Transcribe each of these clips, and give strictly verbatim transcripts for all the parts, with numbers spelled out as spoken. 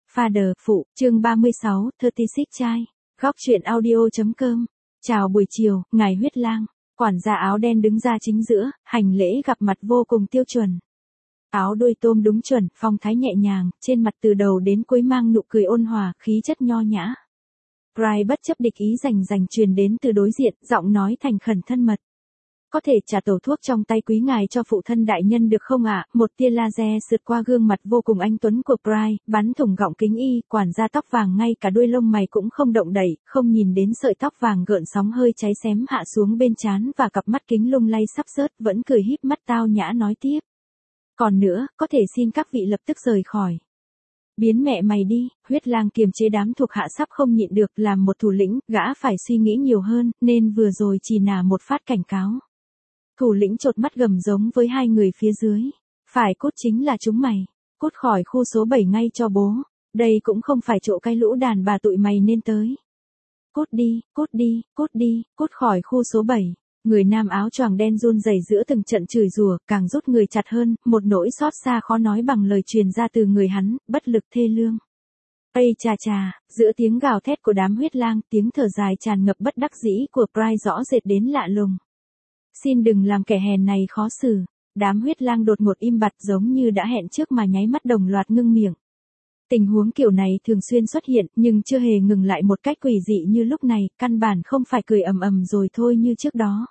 Father, phụ, chương ba mươi sáu, ba mươi sáu trai. Góc truyện audio.com. Chào buổi chiều, ngài Huyết Lang. Quản gia áo đen đứng ra chính giữa, hành lễ gặp mặt vô cùng tiêu chuẩn. Áo đuôi tôm đúng chuẩn, phong thái nhẹ nhàng, trên mặt từ đầu đến cuối mang nụ cười ôn hòa, khí chất nho nhã. Pry bất chấp địch ý rành rành truyền đến từ đối diện, giọng nói thành khẩn thân mật. Có thể trả tẩu thuốc trong tay quý ngài cho phụ thân đại nhân được không ạ? À? Một tia laser sượt qua gương mặt vô cùng anh tuấn của Pry, bắn thủng gọng kính y, quản gia tóc vàng ngay cả đuôi lông mày cũng không động đậy, không nhìn đến sợi tóc vàng gợn sóng hơi cháy xém hạ xuống bên trán và cặp mắt kính lung lay sắp rớt, vẫn cười híp mắt tao nhã nói tiếp. Còn nữa, có thể xin các vị lập tức rời khỏi. Biến mẹ mày đi, Huyết Lang kiềm chế đám thuộc hạ sắp không nhịn được, làm một thủ lĩnh, gã phải suy nghĩ nhiều hơn, nên vừa rồi chỉ nả một phát cảnh cáo. Thủ lĩnh chột mắt gầm giống với hai người phía dưới. Phải cút chính là chúng mày. Cút khỏi khu số bảy ngay cho bố. Đây cũng không phải chỗ cái lũ đàn bà tụi mày nên tới. Cút đi, cút đi, cút đi, cút khỏi khu số bảy. Người nam áo choàng đen run rẩy giữa từng trận chửi rủa, càng rút người chặt hơn, một nỗi xót xa khó nói bằng lời truyền ra từ người hắn, bất lực thê lương. Ây chà chà, giữa tiếng gào thét của đám Huyết Lang, tiếng thở dài tràn ngập bất đắc dĩ của Pry rõ rệt đến lạ lùng. Xin đừng làm kẻ hèn này khó xử. Đám Huyết Lang đột ngột im bặt giống như đã hẹn trước mà nháy mắt đồng loạt ngưng miệng. Tình huống kiểu này thường xuyên xuất hiện nhưng chưa hề ngừng lại một cách quỷ dị như lúc này, căn bản không phải cười ầm ầm rồi thôi như trước đó.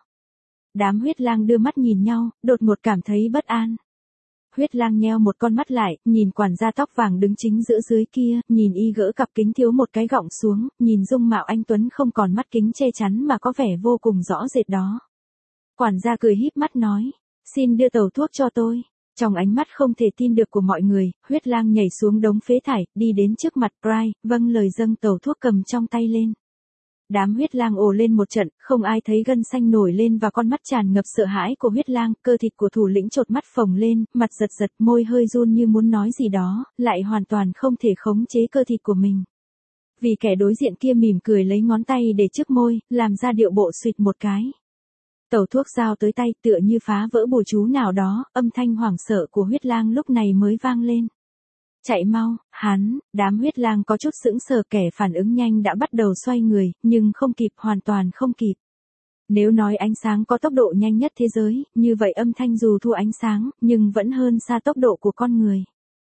Đám Huyết Lang đưa mắt nhìn nhau, đột ngột cảm thấy bất an. Huyết Lang nheo một con mắt lại, nhìn quản gia tóc vàng đứng chính giữa dưới kia, nhìn y gỡ cặp kính thiếu một cái gọng xuống, nhìn dung mạo anh tuấn không còn mắt kính che chắn mà có vẻ vô cùng rõ rệt đó. Quản gia cười híp mắt nói, xin đưa tẩu thuốc cho tôi. Trong ánh mắt không thể tin được của mọi người, Huyết Lang nhảy xuống đống phế thải, đi đến trước mặt Pry, vâng lời dâng tẩu thuốc cầm trong tay lên. Đám Huyết Lang ồ lên một trận, không ai thấy gân xanh nổi lên và con mắt tràn ngập sợ hãi của Huyết Lang, cơ thịt của thủ lĩnh chột mắt phồng lên, mặt giật giật, môi hơi run như muốn nói gì đó, lại hoàn toàn không thể khống chế cơ thịt của mình. Vì kẻ đối diện kia mỉm cười lấy ngón tay để trước môi, làm ra điệu bộ suýt một cái. Tẩu thuốc giao tới tay tựa như phá vỡ bùa chú nào đó, âm thanh hoảng sợ của Huyết Lang lúc này mới vang lên. Chạy mau, hắn, đám Huyết Lang có chút sững sờ, kẻ phản ứng nhanh đã bắt đầu xoay người, nhưng không kịp, hoàn toàn không kịp. Nếu nói ánh sáng có tốc độ nhanh nhất thế giới, như vậy âm thanh dù thua ánh sáng, nhưng vẫn hơn xa tốc độ của con người.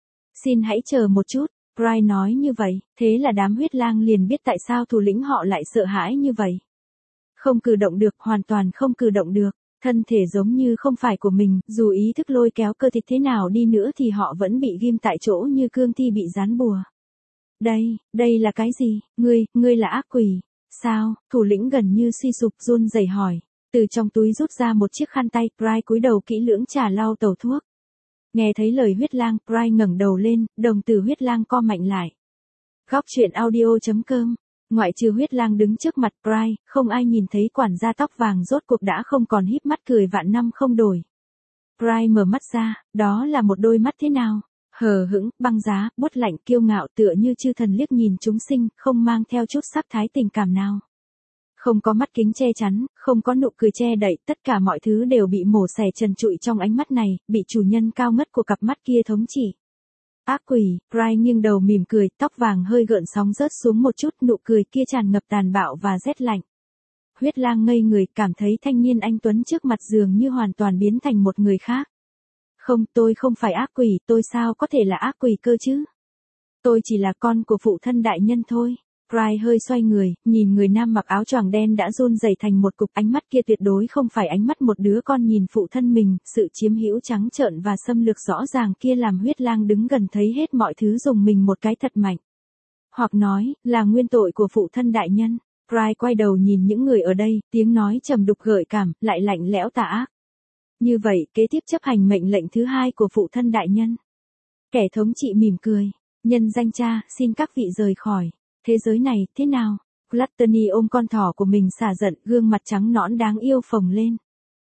Xin hãy chờ một chút, Pry nói như vậy, thế là đám Huyết Lang liền biết tại sao thủ lĩnh họ lại sợ hãi như vậy. Không cử động được, hoàn toàn không cử động được, thân thể giống như không phải của mình, dù ý thức lôi kéo cơ thịt thế nào đi nữa thì họ vẫn bị ghim tại chỗ như cương thi bị dán bùa. Đây, đây là cái gì? Ngươi, ngươi là ác quỷ. Sao? Thủ lĩnh gần như suy sụp run rẩy hỏi. Từ trong túi rút ra một chiếc khăn tay, Pry cúi đầu kỹ lưỡng trà lau tẩu thuốc. Nghe thấy lời Huyết Lang, Pry ngẩng đầu lên, đồng tử Huyết Lang co mạnh lại. Góc truyện audio.com. Ngoại trừ Huyết Lang đứng trước mặt Pry, không ai nhìn thấy quản gia tóc vàng rốt cuộc đã không còn híp mắt cười vạn năm không đổi. Pry mở mắt ra, đó là một đôi mắt thế nào? Hờ hững, băng giá, buốt lạnh, kiêu ngạo tựa như chư thần liếc nhìn chúng sinh, không mang theo chút sắc thái tình cảm nào. Không có mắt kính che chắn, không có nụ cười che đậy, tất cả mọi thứ đều bị mổ xẻ trần trụi trong ánh mắt này, bị chủ nhân cao ngất của cặp mắt kia thống trị. Ác quỷ, Pry nghiêng đầu mỉm cười, tóc vàng hơi gợn sóng rớt xuống một chút, nụ cười kia tràn ngập tàn bạo và rét lạnh. Huyết Lang ngây người, cảm thấy thanh niên anh tuấn trước mặt dường như hoàn toàn biến thành một người khác. Không, tôi không phải ác quỷ, tôi sao có thể là ác quỷ cơ chứ? Tôi chỉ là con của phụ thân đại nhân thôi. Pry hơi xoay người, nhìn người nam mặc áo choàng đen đã run rẩy thành một cục, ánh mắt kia tuyệt đối không phải ánh mắt một đứa con nhìn phụ thân mình, sự chiếm hữu trắng trợn và xâm lược rõ ràng kia làm Huyết Lang đứng gần thấy hết mọi thứ dùng mình một cái thật mạnh. Hoặc nói, là nguyên tội của phụ thân đại nhân. Pry quay đầu nhìn những người ở đây, tiếng nói trầm đục gợi cảm, lại lạnh lẽo tà ác. Như vậy, kế tiếp chấp hành mệnh lệnh thứ hai của phụ thân đại nhân. Kẻ thống trị mỉm cười, nhân danh cha, xin các vị rời khỏi. Thế giới này, thế nào? Gluttony ôm con thỏ của mình xả giận, gương mặt trắng nõn đáng yêu phồng lên.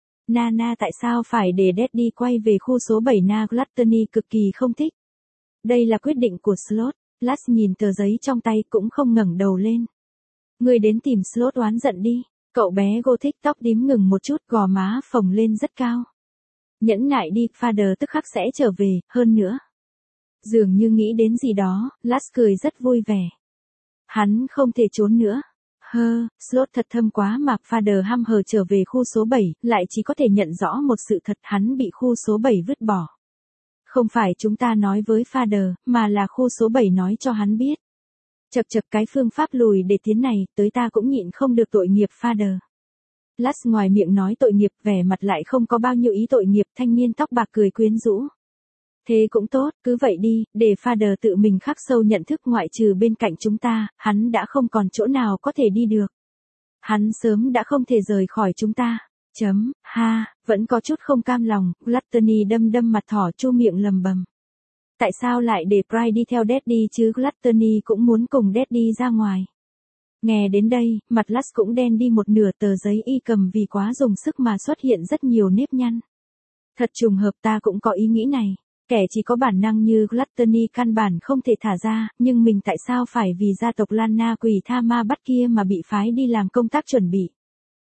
Nana tại sao phải để Daddy quay về khu số bảy na? Gluttony cực kỳ không thích. Đây là quyết định của Sloth. Lars nhìn tờ giấy trong tay cũng không ngẩng đầu lên. Người đến tìm Sloth oán giận đi. Cậu bé Gothic tóc tím ngừng một chút, gò má phồng lên rất cao. Nhẫn nại đi, Father tức khắc sẽ trở về, hơn nữa. Dường như nghĩ đến gì đó, Lars cười rất vui vẻ. Hắn không thể trốn nữa. Hơ, slot thật thâm quá mà Father hăm hờ trở về khu số bảy, lại chỉ có thể nhận rõ một sự thật, hắn bị khu số bảy vứt bỏ. Không phải chúng ta nói với Father, mà là khu số bảy nói cho hắn biết. Chật chật, cái phương pháp lùi để tiến này, tới ta cũng nhịn không được tội nghiệp Father. Lars ngoài miệng nói tội nghiệp, vẻ mặt lại không có bao nhiêu ý tội nghiệp. Thanh niên tóc bạc cười quyến rũ. Thế cũng tốt, cứ vậy đi, để Father tự mình khắc sâu nhận thức, ngoại trừ bên cạnh chúng ta, hắn đã không còn chỗ nào có thể đi được. Hắn sớm đã không thể rời khỏi chúng ta. Chấm, ha, vẫn có chút không cam lòng. Gluttony đâm đâm mặt thỏ, chu miệng lầm bầm. Tại sao lại để Pride đi theo Daddy chứ? Gluttony cũng muốn cùng Daddy ra ngoài. Nghe đến đây, mặt Lars cũng đen đi một nửa, tờ giấy y cầm vì quá dùng sức mà xuất hiện rất nhiều nếp nhăn. Thật trùng hợp, ta cũng có ý nghĩ này. Kẻ chỉ có bản năng như Gluttony căn bản không thể thả ra, nhưng mình tại sao phải vì gia tộc Lana quỷ tha ma bắt kia mà bị phái đi làm công tác chuẩn bị?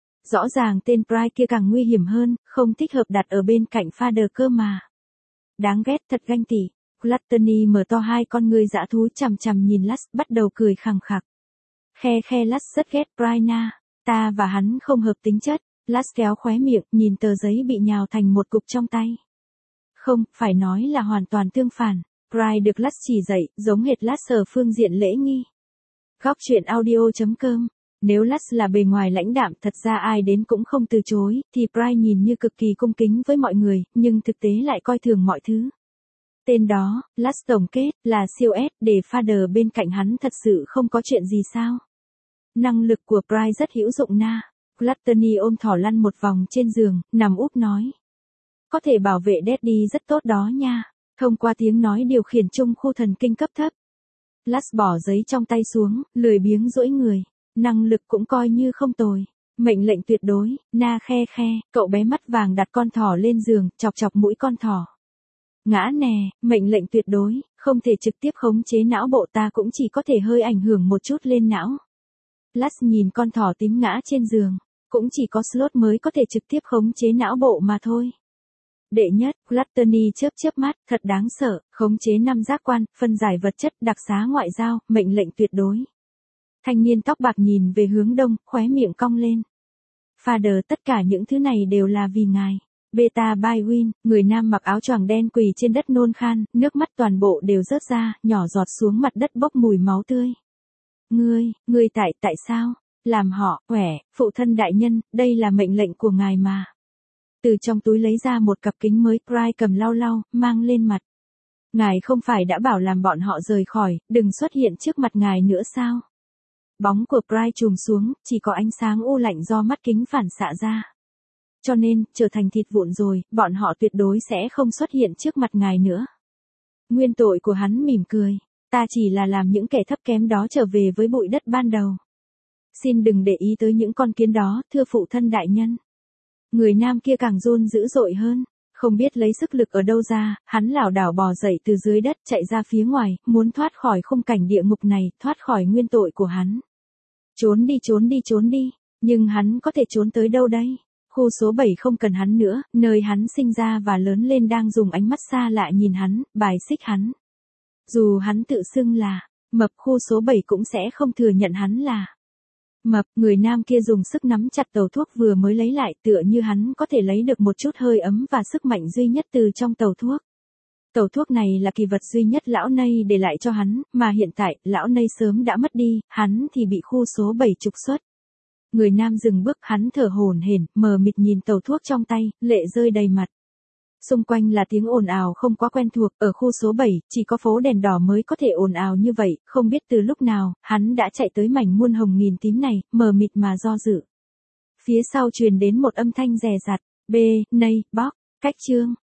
Rõ ràng tên Pride kia càng nguy hiểm hơn, không thích hợp đặt ở bên cạnh Father cơ mà. Đáng ghét, thật ganh tị. Gluttony mở to hai con ngươi dã thú chằm chằm nhìn Lars, bắt đầu cười khằng khặc. Khe khe, Lars rất ghét Pride na, ta và hắn không hợp tính chất. Lars kéo khóe miệng, nhìn tờ giấy bị nhào thành một cục trong tay. Không, phải nói là hoàn toàn tương phản. Pride được Lars chỉ dạy, giống hệt Lars ở phương diện lễ nghi. Góc truyện audio chấm com. Nếu Lars là bề ngoài lãnh đạm, thật ra ai đến cũng không từ chối, thì Pride nhìn như cực kỳ cung kính với mọi người, nhưng thực tế lại coi thường mọi thứ. Tên đó, Lars tổng kết, là siêu S, để Father bên cạnh hắn thật sự không có chuyện gì sao? Năng lực của Pride rất hữu dụng na. Gluttony ôm thỏ lăn một vòng trên giường, nằm úp nói. Có thể bảo vệ Daddy rất tốt đó nha. Thông qua tiếng nói điều khiển chung khu thần kinh cấp thấp. Lars bỏ giấy trong tay xuống, lười biếng duỗi người. Năng lực cũng coi như không tồi. Mệnh lệnh tuyệt đối, na khe khe, cậu bé mắt vàng đặt con thỏ lên giường, chọc chọc mũi con thỏ. Ngã nè, mệnh lệnh tuyệt đối, không thể trực tiếp khống chế não bộ, ta cũng chỉ có thể hơi ảnh hưởng một chút lên não. Lars nhìn con thỏ tím ngã trên giường, cũng chỉ có slot mới có thể trực tiếp khống chế não bộ mà thôi. Đệ nhất, Gluttony chớp chớp mắt, thật đáng sợ, khống chế năm giác quan, phân giải vật chất, đặc xá ngoại giao, mệnh lệnh tuyệt đối. Thanh niên tóc bạc nhìn về hướng đông, khóe miệng cong lên. Father, tất cả những thứ này đều là vì ngài. Beta by Win, người nam mặc áo choàng đen quỳ trên đất nôn khan, nước mắt toàn bộ đều rớt ra, nhỏ giọt xuống mặt đất bốc mùi máu tươi. Ngươi, ngươi tại, tại sao? Làm họ, khỏe, phụ thân đại nhân, đây là mệnh lệnh của ngài mà. Từ trong túi lấy ra một cặp kính mới, Pride cầm lau lau, mang lên mặt. Ngài không phải đã bảo làm bọn họ rời khỏi, đừng xuất hiện trước mặt ngài nữa sao? Bóng của Pride trùm xuống, chỉ có ánh sáng u lạnh do mắt kính phản xạ ra. Cho nên, trở thành thịt vụn rồi, bọn họ tuyệt đối sẽ không xuất hiện trước mặt ngài nữa. Nguyên tội của hắn mỉm cười. Ta chỉ là làm những kẻ thấp kém đó trở về với bụi đất ban đầu. Xin đừng để ý tới những con kiến đó, thưa phụ thân đại nhân. Người nam kia càng run dữ dội hơn. Không biết lấy sức lực ở đâu ra, hắn lảo đảo bò dậy từ dưới đất, chạy ra phía ngoài, muốn thoát khỏi khung cảnh địa ngục này, thoát khỏi nguyên tội của hắn. Trốn đi, trốn đi, trốn đi. Nhưng hắn có thể trốn tới đâu đây? Khu số bảy không cần hắn nữa, nơi hắn sinh ra và lớn lên đang dùng ánh mắt xa lạ nhìn hắn, bài xích hắn. Dù hắn tự xưng là mập, khu số bảy cũng sẽ không thừa nhận hắn là mập. Người nam kia dùng sức nắm chặt tàu thuốc vừa mới lấy lại, tựa như hắn có thể lấy được một chút hơi ấm và sức mạnh duy nhất từ trong tàu thuốc. Tàu thuốc này là kỳ vật duy nhất lão Nây để lại cho hắn, mà hiện tại, lão Nây sớm đã mất đi, hắn thì bị khu số bảy trục xuất. Người nam dừng bước, hắn thở hổn hển, mờ mịt nhìn tàu thuốc trong tay, lệ rơi đầy mặt. Xung quanh là tiếng ồn ào không quá quen thuộc, ở khu số bảy, chỉ có phố đèn đỏ mới có thể ồn ào như vậy, không biết từ lúc nào, hắn đã chạy tới mảnh muôn hồng nghìn tím này, mờ mịt mà do dự. Phía sau truyền đến một âm thanh rè rặt, B, Nây, bóc, cách chương.